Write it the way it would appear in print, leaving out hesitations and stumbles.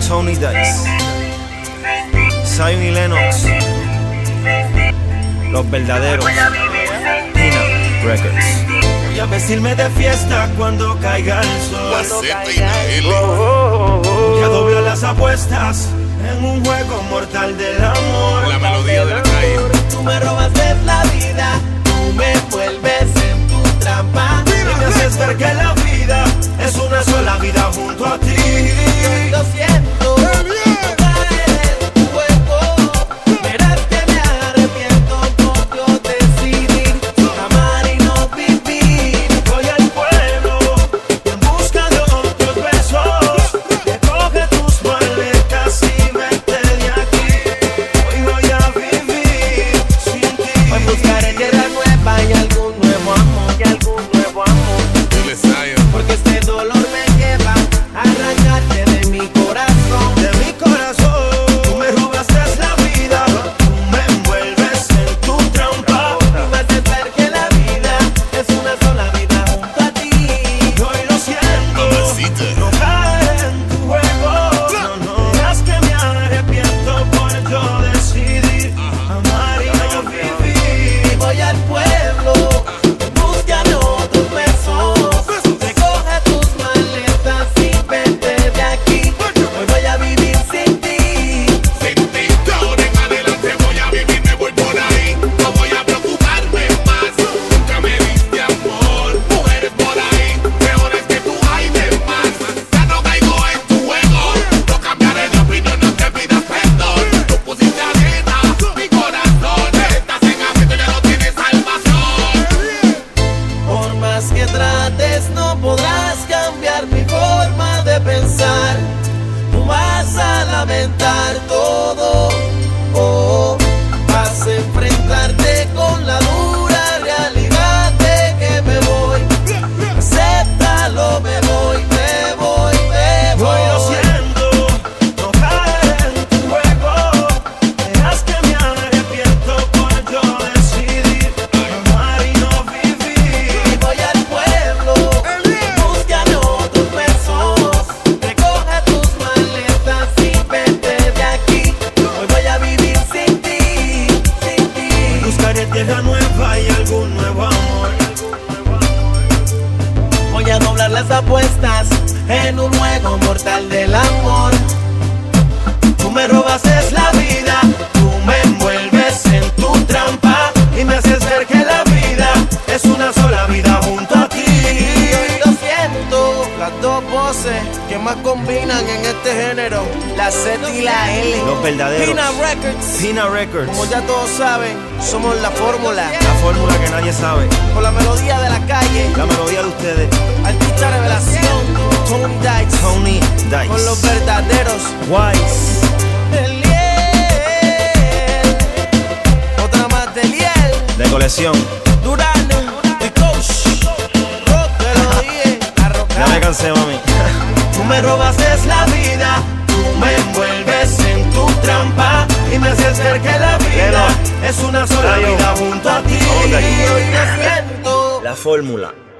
Tony Dice, Zion y Lennox, los verdaderos, Pina Records. Voy a vestirme de fiesta cuando caiga el sol. Voy a doblar las apuestas en un juego mortal del amor. La melodía de la calle. Tú me robaste la vida, tú me envuelves en tu trampa y me haces ver que la vida es una sola vida junto a ti. Lo siento, no caer en tu juego. Verás que me arrepiento por yo decidir amar y no vivir. Voy al pueblo en busca de otros besos. Recoge tus maletas y vete de aquí. Hoy voy a vivir sin ti. Voy a buscar en tierra nueva y algún nuevo amor, y algún nuevo amor. Dile, Zion. Porque este dolor me lleva a arrancarte de mi corazón. De mi corazón. Tú me robaste la vida, tú me envuelves en tu trampa y me haces ver que la vida es una sola vida junto a ti. Hoy lo siento, Mamacita. no caer en tu juego. No digas que me arrepiento por yo decidir amar y no vivir. Y voy al pueblo en busca de otros besos. Recoge tus maletas y vete de aquí. Hoy voy a vivir sin ti. Sin ti, de ahora en adelante voy a vivir, me voy por ahí. No voy a preocuparme más. Nunca me diste amor. Mujeres por ahí, peores que tú hay de más. Ya no caigo en tu juego. No cambiaré de opinión, no te pidas perdón. Tú pusiste arena, mi corazón. Estás en aprieto, ya no tienes salvación. Por más que trates, no podrás cambiar mi forma de pensar. Tú vas a lamentar todo. Oh, vas a enfrentarte con la dura realidad de que me voy. Acéptalo, me voy, me voy, me voy. Hoy lo siento, no caer en tu juego. Verás que me arrepiento por yo decidir amar y no vivir. Y voy al pueblo en busca de otros besos. Recoge tus maletas y vete de aquí. Hoy voy a vivir sin ti, sin ti. Buscaré tierra nueva y algún nuevo amor. Voy a doblar las apuestas en un juego mortal del amor. Tú me robaste la vida, tú me envuelves en tu trampa y me haces ver que la vida es una sola vida junto a ti. Y hoy lo siento, las dos voces que más combinan en este género, la Z y la L. Los verdaderos, Pina Records. Pina Records, Como ya todos saben, somos la fórmula. la fórmula que nadie sabe, Con la melodía de la calle, la melodía de ustedes, artista revelación, Tony Dice. Tony Con los Dice, verdaderos. Wise, Eliel, otra más de Eliel, de colección. Durano, y Coach, Rock, te lo dije, Ya me arrocado. cansé, mami. Tú me robaste la vida, tú me envuelves en tu trampa y me haces ver que la vida es una sola vida junto a ti. Ok. Y hoy me siento La fórmula.